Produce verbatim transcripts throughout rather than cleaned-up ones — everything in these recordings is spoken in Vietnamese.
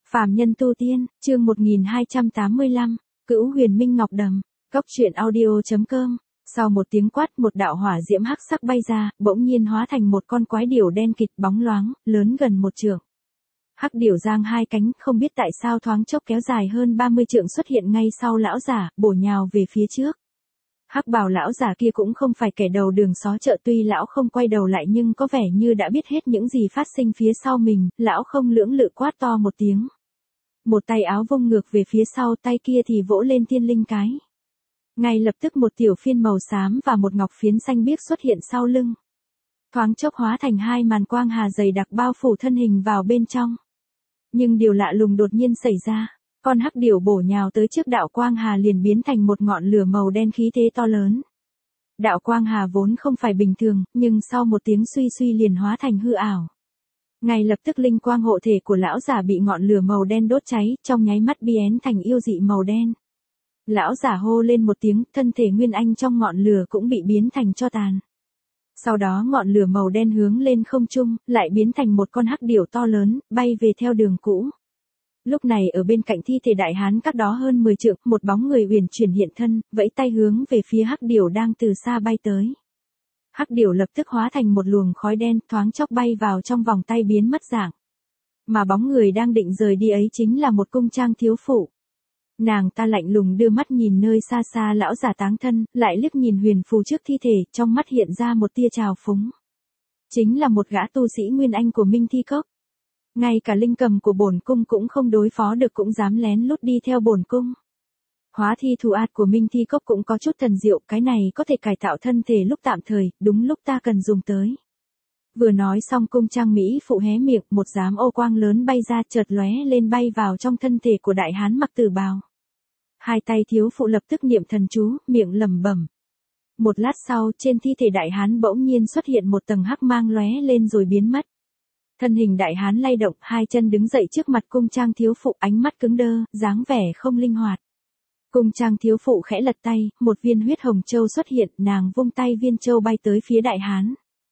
Phàm nhân tu tiên, chương một nghìn hai trăm tám mươi lăm, Cữu Huyền Minh Ngọc Đầm, Cốc truyện audio.com. Sau một tiếng quát, một đạo hỏa diễm hắc sắc bay ra, bỗng nhiên hóa thành một con quái điểu đen kịt bóng loáng, lớn gần một trượng. Hắc điểu giang hai cánh, không biết tại sao thoáng chốc kéo dài hơn ba mươi trượng xuất hiện ngay sau lão giả, bổ nhào về phía trước. Hắc bào lão giả kia cũng không phải kẻ đầu đường xó chợ, tuy lão không quay đầu lại nhưng có vẻ như đã biết hết những gì phát sinh phía sau mình, lão không lưỡng lự quát to một tiếng. Một tay áo vung ngược về phía sau, tay kia thì vỗ lên tiên linh cái. Ngay lập tức một tiểu phiên màu xám và một ngọc phiến xanh biếc xuất hiện sau lưng. Thoáng chốc hóa thành hai màn quang hà dày đặc bao phủ thân hình vào bên trong. Nhưng điều lạ lùng đột nhiên xảy ra, con hắc điểu bổ nhào tới trước đạo quang hà liền biến thành một ngọn lửa màu đen khí thế to lớn. Đạo quang hà vốn không phải bình thường, nhưng sau một tiếng suy suy liền hóa thành hư ảo. Ngay lập tức linh quang hộ thể của lão giả bị ngọn lửa màu đen đốt cháy, trong nháy mắt biến thành yêu dị màu đen. Lão giả hô lên một tiếng, thân thể nguyên anh trong ngọn lửa cũng bị biến thành tro tàn. Sau đó ngọn lửa màu đen hướng lên không trung, lại biến thành một con hắc điểu to lớn, bay về theo đường cũ. Lúc này ở bên cạnh thi thể đại hán cách đó hơn mười trượng, một bóng người uyển chuyển hiện thân, vẫy tay hướng về phía hắc điểu đang từ xa bay tới. Hắc điểu lập tức hóa thành một luồng khói đen, thoáng chốc bay vào trong vòng tay biến mất dạng. Mà bóng người đang định rời đi ấy chính là một cung trang thiếu phụ. Nàng ta lạnh lùng đưa mắt nhìn nơi xa xa lão giả táng thân, lại liếc nhìn huyền phù trước thi thể, trong mắt hiện ra một tia trào phúng. Chính là một gã tu sĩ nguyên anh của Minh Thi Cốc. Ngay cả linh cầm của bổn cung cũng không đối phó được cũng dám lén lút đi theo bổn cung. Hóa thi thủ ạt của Minh Thi Cốc cũng có chút thần diệu, cái này có thể cải tạo thân thể lúc tạm thời, đúng lúc ta cần dùng tới. Vừa nói xong cung trang mỹ phụ hé miệng, một đám ô quang lớn bay ra chợt lóe lên bay vào trong thân thể của đại hán mặc tử bào. Hai tay thiếu phụ lập tức niệm thần chú, miệng lẩm bẩm. Một lát sau, trên thi thể đại hán bỗng nhiên xuất hiện một tầng hắc mang lóe lên rồi biến mất. Thân hình đại hán lay động, hai chân đứng dậy trước mặt cung trang thiếu phụ, ánh mắt cứng đơ, dáng vẻ không linh hoạt. Cung trang thiếu phụ khẽ lật tay, một viên huyết hồng châu xuất hiện, nàng vung tay viên châu bay tới phía đại hán.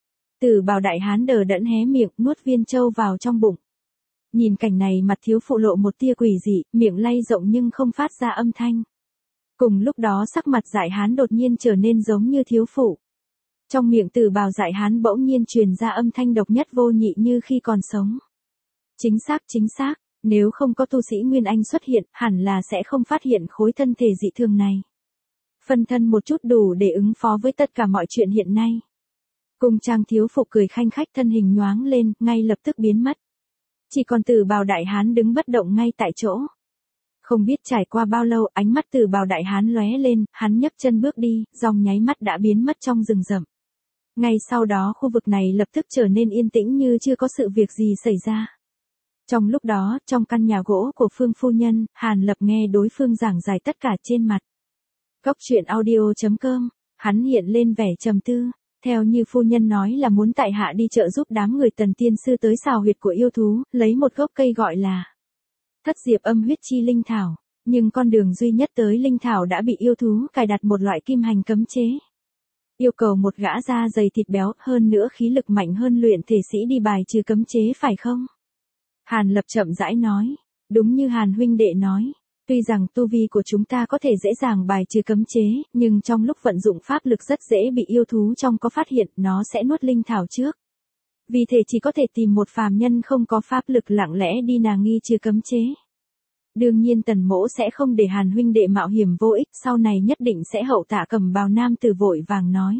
Tử bào đại hán đờ đẫn hé miệng, nuốt viên châu vào trong bụng. Nhìn cảnh này mặt thiếu phụ lộ một tia quỷ dị, miệng lay rộng nhưng không phát ra âm thanh. Cùng lúc đó sắc mặt dại hán đột nhiên trở nên giống như thiếu phụ. Trong miệng tử bào dại hán bỗng nhiên truyền ra âm thanh độc nhất vô nhị như khi còn sống. Chính xác, chính xác, nếu không có tu sĩ Nguyên Anh xuất hiện, hẳn là sẽ không phát hiện khối thân thể dị thường này. Phân thân một chút đủ để ứng phó với tất cả mọi chuyện hiện nay. Cung trang thiếu phụ cười khanh khách, thân hình nhoáng lên, ngay lập tức biến mất. Chỉ còn tử bào đại hán đứng bất động ngay tại chỗ. Không biết trải qua bao lâu, ánh mắt tử bào đại hán lóe lên, hắn nhấc chân bước đi, dòng nháy mắt đã biến mất trong rừng rậm. Ngay sau đó khu vực này lập tức trở nên yên tĩnh như chưa có sự việc gì xảy ra. Trong lúc đó, trong căn nhà gỗ của Phương phu nhân, Hàn Lập nghe đối phương giảng giải tất cả trên mặt. Cốc truyện audio.com, hắn hiện lên vẻ trầm tư. Theo như phu nhân nói là muốn tại hạ đi trợ giúp đám người Tần tiên sư tới xào huyệt của yêu thú, lấy một gốc cây gọi là Thất Diệp Âm Huyết Chi Linh Thảo, nhưng con đường duy nhất tới linh thảo đã bị yêu thú cài đặt một loại kim hành cấm chế. Yêu cầu một gã da dày thịt béo, hơn nữa khí lực mạnh hơn luyện thể sĩ đi bài trừ cấm chế phải không? Hàn Lập chậm rãi nói, đúng như Hàn huynh đệ nói. Tuy rằng tu vi của chúng ta có thể dễ dàng bài trừ cấm chế, nhưng trong lúc vận dụng pháp lực rất dễ bị yêu thú trong có phát hiện, nó sẽ nuốt linh thảo trước. Vì thế chỉ có thể tìm một phàm nhân không có pháp lực lặng lẽ đi nàng nghi trừ cấm chế. Đương nhiên Tần mỗ sẽ không để Hàn huynh đệ mạo hiểm vô ích, sau này nhất định sẽ hậu tạ cầm bào nam tử vội vàng nói.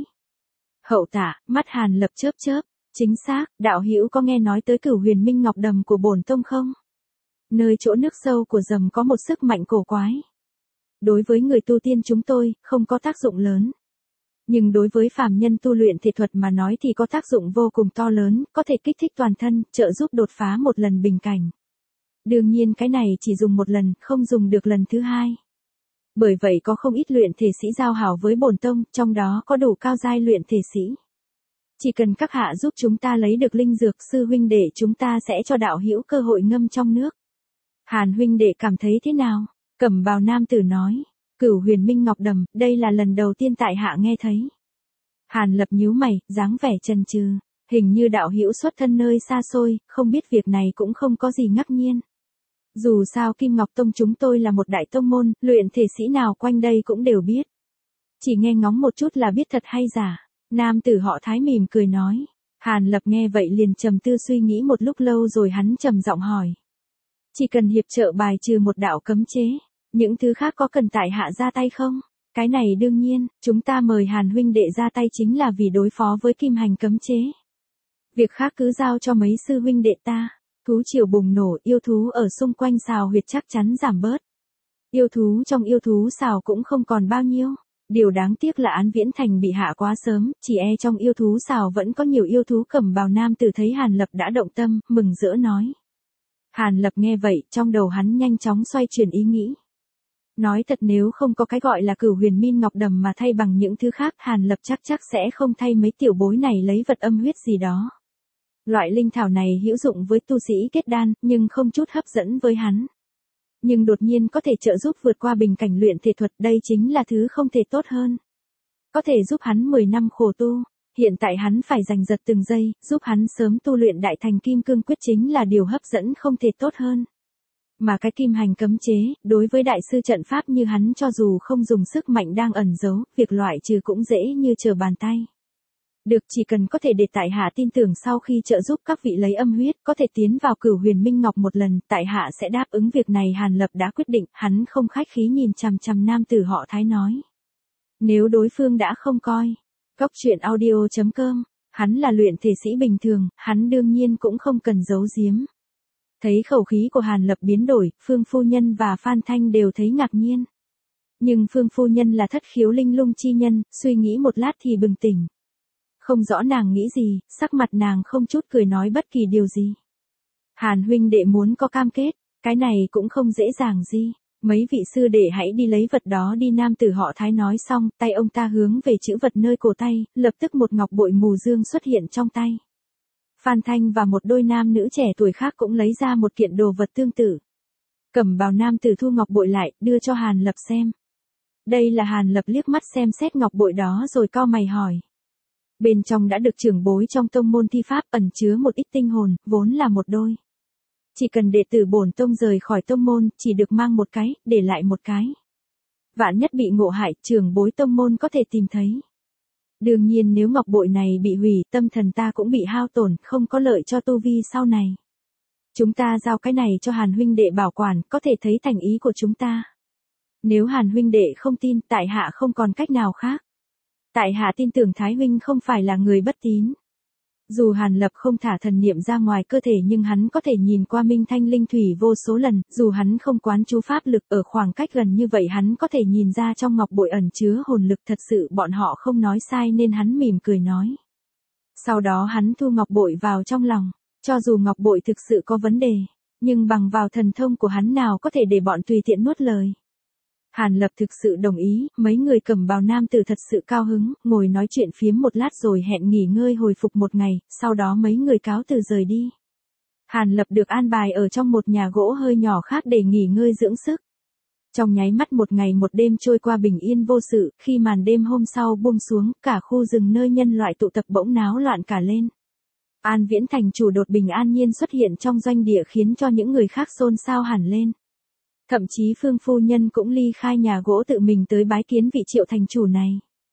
Hậu tạ, mắt Hàn Lập chớp chớp, chính xác, đạo hữu có nghe nói tới Cửu Huyền Minh Ngọc Đầm của bổn tông không? Nơi chỗ nước sâu của rầm có một sức mạnh cổ quái. Đối với người tu tiên chúng tôi, không có tác dụng lớn. Nhưng đối với phàm nhân tu luyện thể thuật mà nói thì có tác dụng vô cùng to lớn, có thể kích thích toàn thân, trợ giúp đột phá một lần bình cảnh. Đương nhiên cái này chỉ dùng một lần, không dùng được lần thứ hai. Bởi vậy có không ít luyện thể sĩ giao hảo với bổn tông, trong đó có đủ cao giai luyện thể sĩ. Chỉ cần các hạ giúp chúng ta lấy được linh dược, sư huynh đệ chúng ta sẽ cho đạo hữu cơ hội ngâm trong nước. Hàn huynh đệ cảm thấy thế nào? Cẩm bào nam tử nói. Cửu Huyền Minh Ngọc Đầm, đây là lần đầu tiên tại hạ nghe thấy. Hàn Lập nhíu mày, dáng vẻ chần chừ. Hình như đạo hữu xuất thân nơi xa xôi, không biết việc này cũng không có gì ngạc nhiên. Dù sao Kim Ngọc Tông chúng tôi là một đại tông môn, luyện thể sĩ nào quanh đây cũng đều biết. Chỉ nghe ngóng một chút là biết thật hay giả. Nam tử họ Thái mỉm cười nói. Hàn Lập nghe vậy liền trầm tư suy nghĩ một lúc lâu rồi hắn trầm giọng hỏi. Chỉ cần hiệp trợ bài trừ một đạo cấm chế, những thứ khác có cần tại hạ ra tay không? Cái này đương nhiên, chúng ta mời Hàn huynh đệ ra tay chính là vì đối phó với kim hành cấm chế. Việc khác cứ giao cho mấy sư huynh đệ ta. Thú triều bùng nổ, yêu thú ở xung quanh sào huyệt chắc chắn giảm bớt. Yêu thú trong yêu thú sào cũng không còn bao nhiêu. Điều đáng tiếc là Án Viễn Thành bị hạ quá sớm, chỉ e trong yêu thú sào vẫn có nhiều yêu thú cẩm bào nam tử thấy Hàn Lập đã động tâm, mừng rỡ nói. Hàn Lập nghe vậy, trong đầu hắn nhanh chóng xoay chuyển ý nghĩ. Nói thật nếu không có cái gọi là Cửu Huyền Min Ngọc Đầm mà thay bằng những thứ khác, Hàn Lập chắc chắc sẽ không thay mấy tiểu bối này lấy vật âm huyết gì đó. Loại linh thảo này hữu dụng với tu sĩ kết đan, nhưng không chút hấp dẫn với hắn. Nhưng đột nhiên có thể trợ giúp vượt qua bình cảnh luyện thể thuật, đây chính là thứ không thể tốt hơn. Có thể giúp hắn mười năm khổ tu, hiện tại hắn phải giành giật từng giây, giúp hắn sớm tu luyện đại thành kim cương quyết chính là điều hấp dẫn không thể tốt hơn. Mà cái kim hành cấm chế, đối với đại sư trận pháp như hắn cho dù không dùng sức mạnh đang ẩn giấu, việc loại trừ cũng dễ như trở bàn tay. Được, chỉ cần có thể để tại hạ tin tưởng sau khi trợ giúp các vị lấy âm huyết, có thể tiến vào Cửu Huyền Minh Ngọc một lần, tại hạ sẽ đáp ứng việc này. Hàn Lập đã quyết định, hắn không khách khí nhìn chằm chằm nam tử họ Thái nói. Nếu đối phương đã không coi, Cốc Truyện Audio chấm com, hắn là luyện thể sĩ bình thường, hắn đương nhiên cũng không cần giấu giếm. Thấy khẩu khí của Hàn Lập biến đổi, Phương Phu Nhân và Phan Thanh đều thấy ngạc nhiên. Nhưng Phương Phu Nhân là thất khiếu linh lung chi nhân, suy nghĩ một lát thì bừng tỉnh. Không rõ nàng nghĩ gì, sắc mặt nàng không chút cười nói bất kỳ điều gì. Hàn huynh đệ muốn có cam kết, cái này cũng không dễ dàng gì. Mấy vị sư đệ hãy đi lấy vật đó đi. Nam tử họ Thái nói xong, tay ông ta hướng về chữ vật nơi cổ tay, lập tức một ngọc bội mù dương xuất hiện trong tay. Phan Thanh và một đôi nam nữ trẻ tuổi khác cũng lấy ra một kiện đồ vật tương tự. Cẩm bào nam tử thu ngọc bội lại, đưa cho Hàn Lập xem. Đây là Hàn Lập liếc mắt xem xét ngọc bội đó rồi cau mày hỏi. Bên trong đã được trưởng bối trong tông môn thi pháp ẩn chứa một ít tinh hồn, vốn là một đôi. Chỉ cần đệ tử bổn tông rời khỏi tông môn, chỉ được mang một cái, để lại một cái. Vạn nhất bị ngộ hại, trưởng bối tông môn có thể tìm thấy. Đương nhiên nếu ngọc bội này bị hủy, tâm thần ta cũng bị hao tổn, không có lợi cho tu vi sau này. Chúng ta giao cái này cho Hàn huynh đệ bảo quản, có thể thấy thành ý của chúng ta. Nếu Hàn huynh đệ không tin, tại hạ không còn cách nào khác. Tại hạ tin tưởng Thái huynh không phải là người bất tín. Dù Hàn Lập không thả thần niệm ra ngoài cơ thể nhưng hắn có thể nhìn qua minh thanh linh thủy vô số lần, dù hắn không quán chú pháp lực ở khoảng cách gần như vậy hắn có thể nhìn ra trong ngọc bội ẩn chứa hồn lực, thật sự bọn họ không nói sai nên hắn mỉm cười nói. Sau đó hắn thu ngọc bội vào trong lòng, cho dù ngọc bội thực sự có vấn đề, nhưng bằng vào thần thông của hắn nào có thể để bọn tùy tiện nuốt lời. Hàn Lập thực sự đồng ý, mấy người cẩm bào nam tử thật sự cao hứng, ngồi nói chuyện phiếm một lát rồi hẹn nghỉ ngơi hồi phục một ngày, sau đó mấy người cáo từ rời đi. Hàn Lập được an bài ở trong một nhà gỗ hơi nhỏ khác để nghỉ ngơi dưỡng sức. Trong nháy mắt một ngày một đêm trôi qua bình yên vô sự, khi màn đêm hôm sau buông xuống, cả khu rừng nơi nhân loại tụ tập bỗng náo loạn cả lên. An Viễn thành chủ đột bình an nhiên xuất hiện trong doanh địa khiến cho những người khác xôn xao hẳn lên. Thậm chí Phương Phu Nhân cũng ly khai nhà gỗ tự mình tới bái kiến vị Triệu thành chủ này.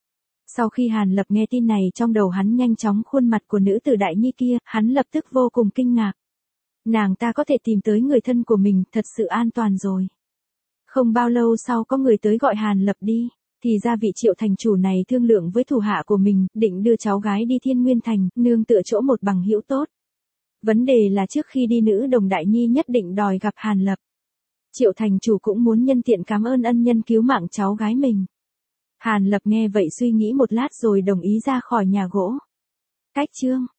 Sau khi Hàn Lập nghe tin này trong đầu hắn nhanh chóng khuôn mặt của nữ tử Đại Nhi kia, hắn lập tức vô cùng kinh ngạc. Nàng ta có thể tìm tới người thân của mình, thật sự an toàn rồi. Không bao lâu sau có người tới gọi Hàn Lập đi, thì ra vị Triệu thành chủ này thương lượng với thủ hạ của mình, định đưa cháu gái đi Thiên Nguyên Thành, nương tựa chỗ một bằng hữu tốt. Vấn đề là trước khi đi nữ đồng Đại Nhi nhất định đòi gặp Hàn Lập. Triệu thành chủ cũng muốn nhân tiện cảm ơn ân nhân cứu mạng cháu gái mình. Hàn Lập nghe vậy suy nghĩ một lát rồi đồng ý ra khỏi nhà gỗ. Cách chương